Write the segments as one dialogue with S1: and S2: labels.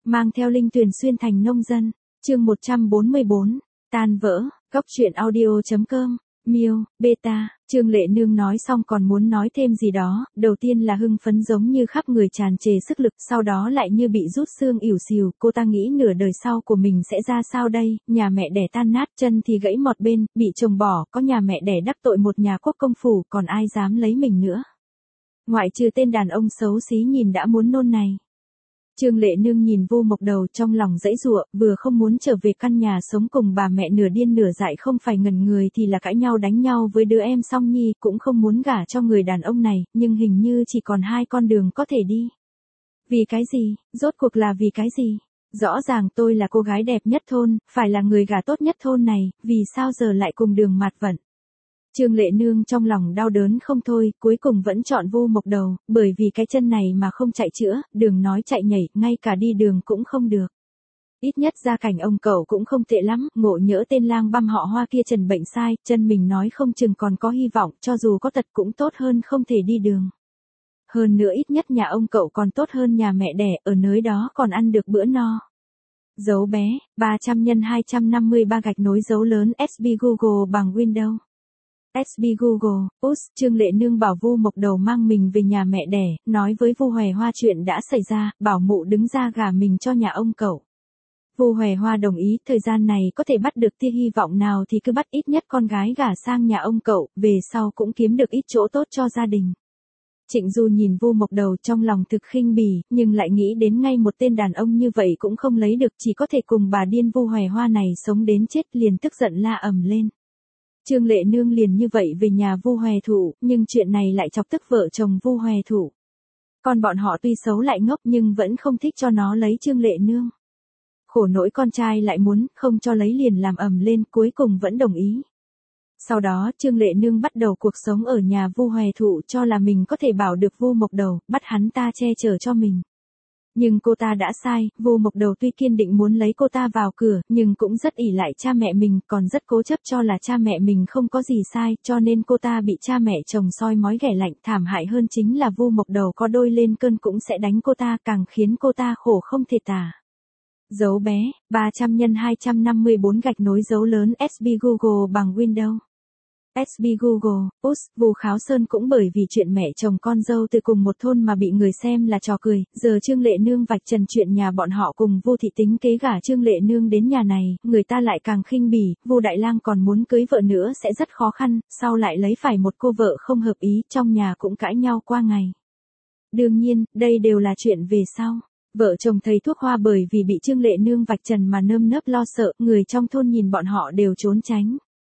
S1: mang theo Linh Tuyền xuyên thành nông dân. Chương 144, tan vỡ. Góc truyện audio.com. Miêu, beta. Trương Lệ Nương nói xong còn muốn nói thêm gì đó, đầu tiên là hưng phấn giống như khắp người tràn trề sức lực, sau đó lại như bị rút xương ỉu xìu, cô ta nghĩ nửa đời sau của mình sẽ ra sao đây, nhà mẹ đẻ tan nát, chân thì gãy một bên, bị chồng bỏ, có nhà mẹ đẻ đắc tội một nhà quốc công phủ, còn ai dám lấy mình nữa. Ngoại trừ tên đàn ông xấu xí nhìn đã muốn nôn này. Trương Lệ Nương nhìn Vu Mộc Đầu trong lòng dãy giụa, vừa không muốn trở về căn nhà sống cùng bà mẹ nửa điên nửa dại không phải ngẩn người thì là cãi nhau đánh nhau với đứa em Song Nhi, cũng không muốn gả cho người đàn ông này, nhưng hình như chỉ còn hai con đường có thể đi. Vì cái gì, rốt cuộc là vì cái gì? Rõ ràng tôi là cô gái đẹp nhất thôn, phải là người gả tốt nhất thôn này, vì sao giờ lại cùng đường mặt vận? Trương Lệ Nương trong lòng đau đớn không thôi, cuối cùng vẫn chọn Vu Mộc Đầu, bởi vì cái chân này mà không chạy chữa, đừng nói chạy nhảy, ngay cả đi đường cũng không được. Ít nhất gia cảnh ông cậu cũng không tệ lắm, ngộ nhỡ tên lang băm họ Hoa kia trần bệnh sai, chân mình nói không chừng còn có hy vọng, cho dù có tật cũng tốt hơn không thể đi đường. Hơn nữa ít nhất nhà ông cậu còn tốt hơn nhà mẹ đẻ, ở nơi đó còn ăn được bữa no. Dấu bé, 300 x 253 gạch nối dấu lớn SB Google bằng Windows. SB Google, Trương Lệ Nương bảo Vu Mộc Đầu mang mình về nhà mẹ đẻ, nói với Vu Hòe Hoa chuyện đã xảy ra, bảo mụ đứng ra gả mình cho nhà ông cậu. Vu Hòe Hoa đồng ý, thời gian này có thể bắt được tia hy vọng nào thì cứ bắt, ít nhất con gái gả sang nhà ông cậu, về sau cũng kiếm được ít chỗ tốt cho gia đình. Trịnh Du nhìn Vu Mộc Đầu trong lòng thực khinh bỉ, nhưng lại nghĩ đến ngay một tên đàn ông như vậy cũng không lấy được, chỉ có thể cùng bà điên Vu Hòe Hoa này sống đến chết, liền tức giận la ầm lên. Trương Lệ Nương liền như vậy về nhà Vu Hòe Thụ, nhưng chuyện này lại chọc tức vợ chồng Vu Hòe Thụ. Con bọn họ tuy xấu lại ngốc nhưng vẫn không thích cho nó lấy Trương Lệ Nương. Khổ nỗi con trai lại muốn, không cho lấy liền làm ầm lên, cuối cùng vẫn đồng ý. Sau đó Trương Lệ Nương bắt đầu cuộc sống ở nhà Vu Hòe Thụ, cho là mình có thể bảo được Vu Mộc Đầu, bắt hắn ta che chở cho mình. Nhưng cô ta đã sai, Vu Mộc Đầu tuy kiên định muốn lấy cô ta vào cửa, nhưng cũng rất ỷ lại cha mẹ mình, còn rất cố chấp cho là cha mẹ mình không có gì sai, cho nên cô ta bị cha mẹ chồng soi mói ghẻ lạnh, thảm hại hơn chính là Vu Mộc Đầu có đôi lên cơn cũng sẽ đánh cô ta, càng khiến cô ta khổ không thể tả. Dấu bé, 300 x 254 gạch nối dấu lớn SB Google bằng Windows. SB Google, Vu Kháo Sơn cũng bởi vì chuyện mẹ chồng con dâu từ cùng một thôn mà bị người xem là trò cười, giờ Trương Lệ Nương vạch trần chuyện nhà bọn họ cùng Vu thị tính kế gả Trương Lệ Nương đến nhà này, người ta lại càng khinh bỉ, Vu Đại Lang còn muốn cưới vợ nữa sẽ rất khó khăn, sau lại lấy phải một cô vợ không hợp ý, trong nhà cũng cãi nhau qua ngày. Đương nhiên, đây đều là chuyện về sau. Vợ chồng thầy thuốc Hoa bởi vì bị Trương Lệ Nương vạch trần mà nơm nớp lo sợ, người trong thôn nhìn bọn họ đều trốn tránh.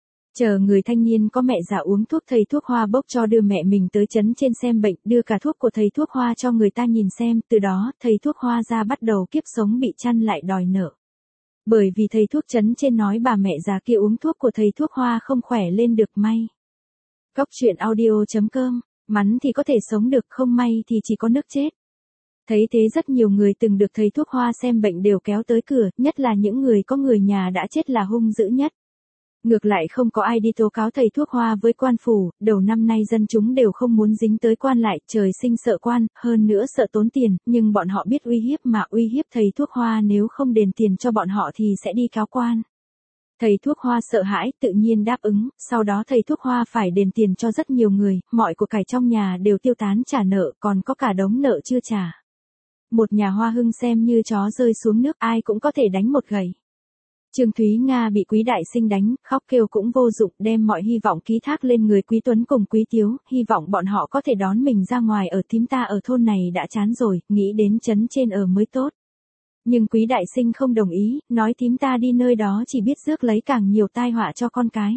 S1: Chờ người thanh niên có mẹ già uống thuốc, thầy thuốc Hoa bốc cho đưa mẹ mình tới trấn trên xem bệnh, đưa cả thuốc của thầy thuốc Hoa cho người ta nhìn xem, từ đó thầy thuốc Hoa ra bắt đầu kiếp sống bị chăn lại đòi nợ. Bởi vì thầy thuốc trấn trên nói bà mẹ già kia uống thuốc của thầy thuốc Hoa không khỏe lên được may. Góc truyện audio.com, mắn thì có thể sống được, không may thì chỉ có nước chết. Thấy thế rất nhiều người từng được thầy thuốc Hoa xem bệnh đều kéo tới cửa, nhất là những người có người nhà đã chết là hung dữ nhất. Ngược lại không có ai đi tố cáo thầy thuốc Hoa với quan phủ, đầu năm nay dân chúng đều không muốn dính tới quan lại, trời sinh sợ quan, hơn nữa sợ tốn tiền, nhưng bọn họ biết uy hiếp mà uy hiếp thầy thuốc Hoa, nếu không đền tiền cho bọn họ thì sẽ đi cáo quan. Thầy thuốc Hoa sợ hãi, tự nhiên đáp ứng, sau đó thầy thuốc Hoa phải đền tiền cho rất nhiều người, mọi của cải trong nhà đều tiêu tán trả nợ, còn có cả đống nợ chưa trả. Một nhà Hoa Hưng xem như chó rơi xuống nước, ai cũng có thể đánh một gậy. Trương Thúy Nga bị Quý Đại Sinh đánh, khóc kêu cũng vô dụng, đem mọi hy vọng ký thác lên người Quý Tuấn cùng Quý Tiếu, hy vọng bọn họ có thể đón mình ra ngoài ở, thím ta ở thôn này đã chán rồi, nghĩ đến trấn trên ở mới tốt. Nhưng Quý Đại Sinh không đồng ý, nói thím ta đi nơi đó chỉ biết rước lấy càng nhiều tai họa cho con cái.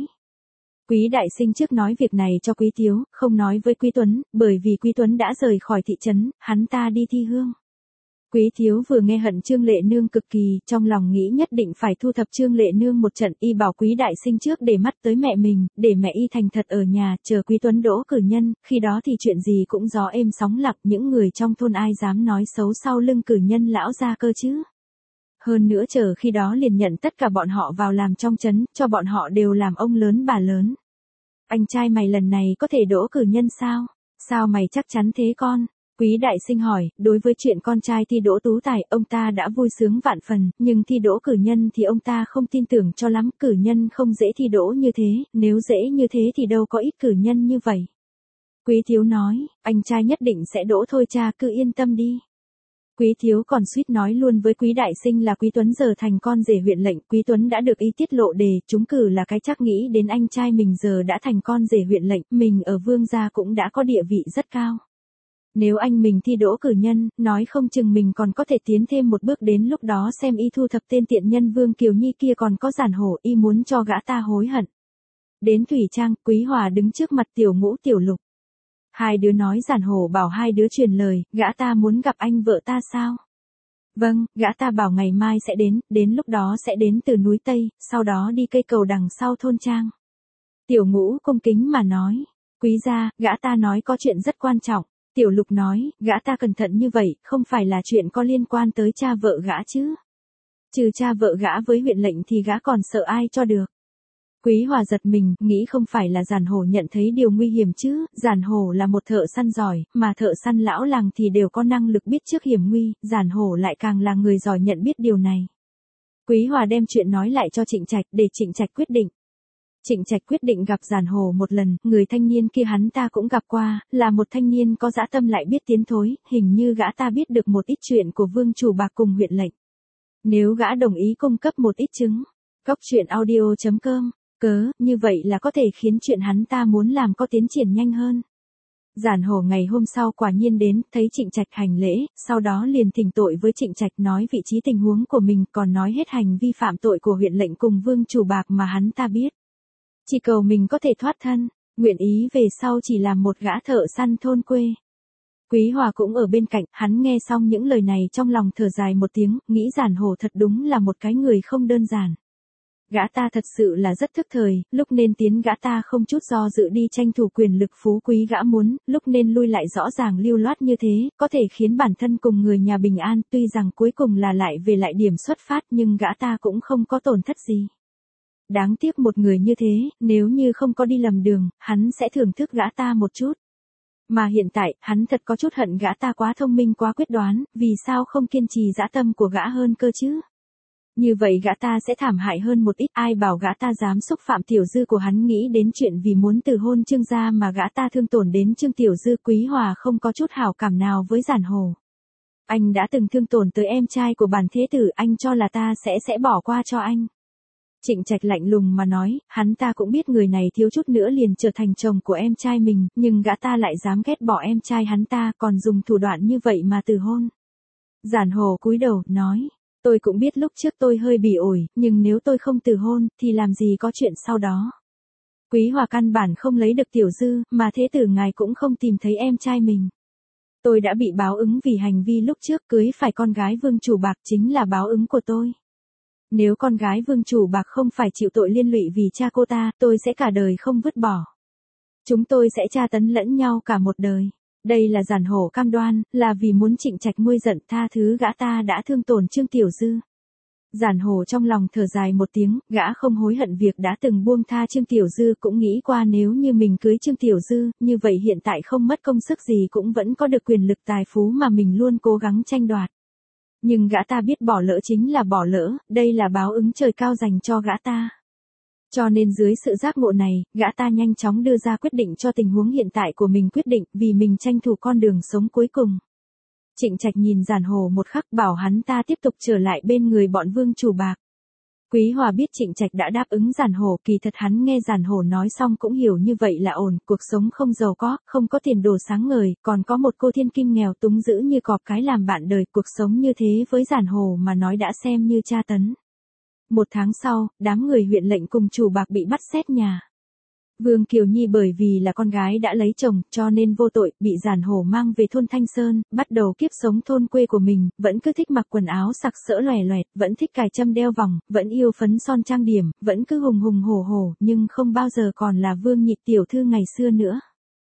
S1: Quý Đại Sinh trước nói việc này cho Quý Tiếu, không nói với Quý Tuấn, bởi vì Quý Tuấn đã rời khỏi thị trấn, hắn ta đi thi hương. Quý Thiếu vừa nghe hận Trương Lệ Nương cực kỳ, trong lòng nghĩ nhất định phải thu thập Trương Lệ Nương một trận, y bảo Quý Đại Sinh trước để mắt tới mẹ mình, để mẹ y thành thật ở nhà, chờ Quý Tuấn đỗ cử nhân, khi đó thì chuyện gì cũng gió êm sóng lặng, những người trong thôn ai dám nói xấu sau lưng cử nhân lão gia cơ chứ. Hơn nữa chờ khi đó liền nhận tất cả bọn họ vào làm trong trấn, cho bọn họ đều làm ông lớn bà lớn. Anh trai mày lần này có thể đỗ cử nhân sao? Sao mày chắc chắn thế con? Quý đại sinh hỏi, đối với chuyện con trai thi đỗ tú tài, ông ta đã vui sướng vạn phần, nhưng thi đỗ cử nhân thì ông ta không tin tưởng cho lắm, cử nhân không dễ thi đỗ như thế, nếu dễ như thế thì đâu có ít cử nhân như vậy. Quý thiếu nói, anh trai nhất định sẽ đỗ thôi cha, cứ yên tâm đi. Quý thiếu còn suýt nói luôn với quý đại sinh là quý Tuấn giờ thành con rể huyện lệnh, quý Tuấn đã được ý tiết lộ đề, trúng cử là cái chắc, nghĩ đến anh trai mình giờ đã thành con rể huyện lệnh, mình ở Vương gia cũng đã có địa vị rất cao. Nếu anh mình thi đỗ cử nhân, nói không chừng mình còn có thể tiến thêm một bước, đến lúc đó xem y thu thập tên tiện nhân Vương Kiều Nhi kia còn có Giản Hổ, y muốn cho gã ta hối hận. Đến Thủy Trang, Quý Hòa đứng trước mặt Tiểu Ngũ Tiểu Lục. Hai đứa nói Giản Hổ bảo hai đứa truyền lời, gã ta muốn gặp anh vợ ta sao? Vâng, gã ta bảo ngày mai sẽ đến lúc đó sẽ đến từ núi Tây, sau đó đi cây cầu đằng sau thôn Trang. Tiểu Ngũ cung kính mà nói, quý gia, gã ta nói có chuyện rất quan trọng. Tiểu Lục nói, gã ta cẩn thận như vậy, không phải là chuyện có liên quan tới cha vợ gã chứ. Trừ cha vợ gã với huyện lệnh thì gã còn sợ ai cho được. Quý Hòa giật mình, nghĩ không phải là Giản Hổ nhận thấy điều nguy hiểm chứ, Giản Hổ là một thợ săn giỏi, mà thợ săn lão làng thì đều có năng lực biết trước hiểm nguy, Giản Hổ lại càng là người giỏi nhận biết điều này. Quý Hòa đem chuyện nói lại cho Trịnh Trạch để Trịnh Trạch quyết định. Trịnh Trạch quyết định gặp Giản Hổ một lần, người thanh niên kia hắn ta cũng gặp qua, là một thanh niên có dã tâm lại biết tiến thối, hình như gã ta biết được một ít chuyện của Vương Chủ Bạc cùng huyện lệnh. Nếu gã đồng ý cung cấp một ít chứng, goctruyện.audio.com, như vậy là có thể khiến chuyện hắn ta muốn làm có tiến triển nhanh hơn. Giản Hổ ngày hôm sau quả nhiên đến, thấy Trịnh Trạch hành lễ, sau đó liền thỉnh tội với Trịnh Trạch, nói vị trí tình huống của mình, còn nói hết hành vi phạm tội của huyện lệnh cùng Vương Chủ Bạc mà hắn ta biết. Chỉ cầu mình có thể thoát thân, nguyện ý về sau chỉ làm một gã thợ săn thôn quê. Quý Hòa cũng ở bên cạnh, hắn nghe xong những lời này trong lòng thở dài một tiếng, nghĩ Giản Hổ thật đúng là một cái người không đơn giản. Gã ta thật sự là rất thức thời, lúc nên tiến gã ta không chút do dự đi tranh thủ quyền lực phú quý gã muốn, lúc nên lui lại rõ ràng lưu loát như thế, có thể khiến bản thân cùng người nhà bình an, tuy rằng cuối cùng là lại về lại điểm xuất phát nhưng gã ta cũng không có tổn thất gì. Đáng tiếc một người như thế, nếu như không có đi lầm đường, hắn sẽ thưởng thức gã ta một chút. Mà hiện tại, hắn thật có chút hận gã ta quá thông minh quá quyết đoán, vì sao không kiên trì dã tâm của gã hơn cơ chứ? Như vậy gã ta sẽ thảm hại hơn một ít, ai bảo gã ta dám xúc phạm tiểu dư của hắn, nghĩ đến chuyện vì muốn từ hôn Trương gia mà gã ta thương tổn đến Trương tiểu dư. Quý Hòa không có chút hảo cảm nào với Giản Hổ. Anh đã từng thương tổn tới em trai của bản thế tử, anh cho là ta sẽ bỏ qua cho anh. Trịnh Trạch lạnh lùng mà nói, hắn ta cũng biết người này thiếu chút nữa liền trở thành chồng của em trai mình, nhưng gã ta lại dám ghét bỏ em trai hắn ta, còn dùng thủ đoạn như vậy mà từ hôn. Giản Hổ cúi đầu, nói, tôi cũng biết lúc trước tôi hơi bị ổi, nhưng nếu tôi không từ hôn, thì làm gì có chuyện sau đó. Quý Hòa căn bản không lấy được tiểu dư, mà thế tử ngài cũng không tìm thấy em trai mình. Tôi đã bị báo ứng vì hành vi lúc trước cưới phải con gái Vương Chủ Bạc, chính là báo ứng của tôi. Nếu con gái Vương Chủ Bạc không phải chịu tội liên lụy vì cha cô ta, tôi sẽ cả đời không vứt bỏ. Chúng tôi sẽ tra tấn lẫn nhau cả một đời. Đây là Giản Hổ cam đoan, là vì muốn Trịnh Trạch nguôi giận tha thứ gã ta đã thương tổn Trương Tiểu Dư. Giản Hổ trong lòng thở dài một tiếng, gã không hối hận việc đã từng buông tha Trương Tiểu Dư, cũng nghĩ qua nếu như mình cưới Trương Tiểu Dư, như vậy hiện tại không mất công sức gì cũng vẫn có được quyền lực tài phú mà mình luôn cố gắng tranh đoạt. Nhưng gã ta biết bỏ lỡ chính là bỏ lỡ, đây là báo ứng trời cao dành cho gã ta. Cho nên dưới sự giác ngộ này, gã ta nhanh chóng đưa ra quyết định cho tình huống hiện tại của mình quyết định, vì mình tranh thủ con đường sống cuối cùng. Trịnh Trạch nhìn Giản Hổ một khắc, bảo hắn ta tiếp tục trở lại bên người bọn Vương Chủ Bạc. Quý Hòa biết Trịnh Trạch đã đáp ứng Giản Hổ, kỳ thật hắn nghe Giản Hổ nói xong cũng hiểu như vậy là ổn, cuộc sống không giàu có, không có tiền đồ sáng ngời, còn có một cô thiên kim nghèo túng dữ như cọp cái làm bạn đời, cuộc sống như thế với Giản Hổ mà nói đã xem như tra tấn. Một tháng sau, đám người huyện lệnh cùng Chủ Bạc bị bắt xét nhà. Vương Kiều Nhi bởi vì là con gái đã lấy chồng, cho nên vô tội, bị Giản Hổ mang về thôn Thanh Sơn, bắt đầu kiếp sống thôn quê của mình, vẫn cứ thích mặc quần áo sặc sỡ lòe loẹt, vẫn thích cài châm đeo vòng, vẫn yêu phấn son trang điểm, vẫn cứ hùng hùng hổ hổ, nhưng không bao giờ còn là Vương Nhị tiểu thư ngày xưa nữa.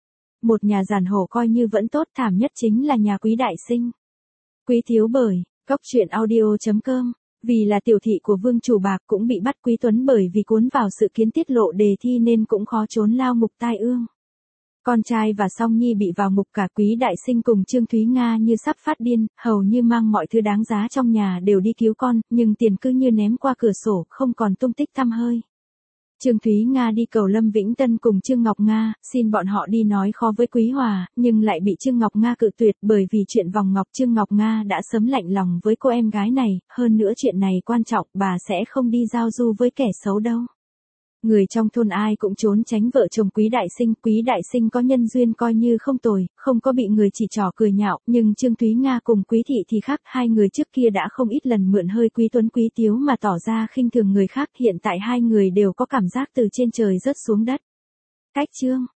S1: Một nhà Giản Hổ coi như vẫn tốt, thảm nhất chính là nhà Quý đại sinh. Quý thiếu bởi, goctruyện.audio.com. Vì là tiểu thị của Vương Chủ Bạc cũng bị bắt, Quý Tuấn bởi vì cuốn vào sự kiến tiết lộ đề thi nên cũng khó trốn lao ngục tai ương. Con trai và Song Nhi bị vào ngục, cả Quý Đại Sinh cùng Trương Thúy Nga như sắp phát điên, hầu như mang mọi thứ đáng giá trong nhà đều đi cứu con, nhưng tiền cứ như ném qua cửa sổ, không còn tung tích tăm hơi. Trương Thúy Nga đi cầu Lâm Vĩnh Tân cùng Trương Ngọc Nga, xin bọn họ đi nói khó với Quý Hòa, nhưng lại bị Trương Ngọc Nga cự tuyệt, bởi vì chuyện vòng ngọc Trương Ngọc Nga đã sớm lạnh lòng với cô em gái này, hơn nữa chuyện này quan trọng, bà sẽ không đi giao du với kẻ xấu đâu. Người trong thôn ai cũng trốn tránh vợ chồng Quý Đại Sinh có nhân duyên coi như không tồi, không có bị người chỉ trỏ cười nhạo, nhưng Trương Thúy Nga cùng Quý Thị thì khác, hai người trước kia đã không ít lần mượn hơi Quý Tuấn Quý Tiếu mà tỏ ra khinh thường người khác, hiện tại hai người đều có cảm giác từ trên trời rớt xuống đất. Cách chương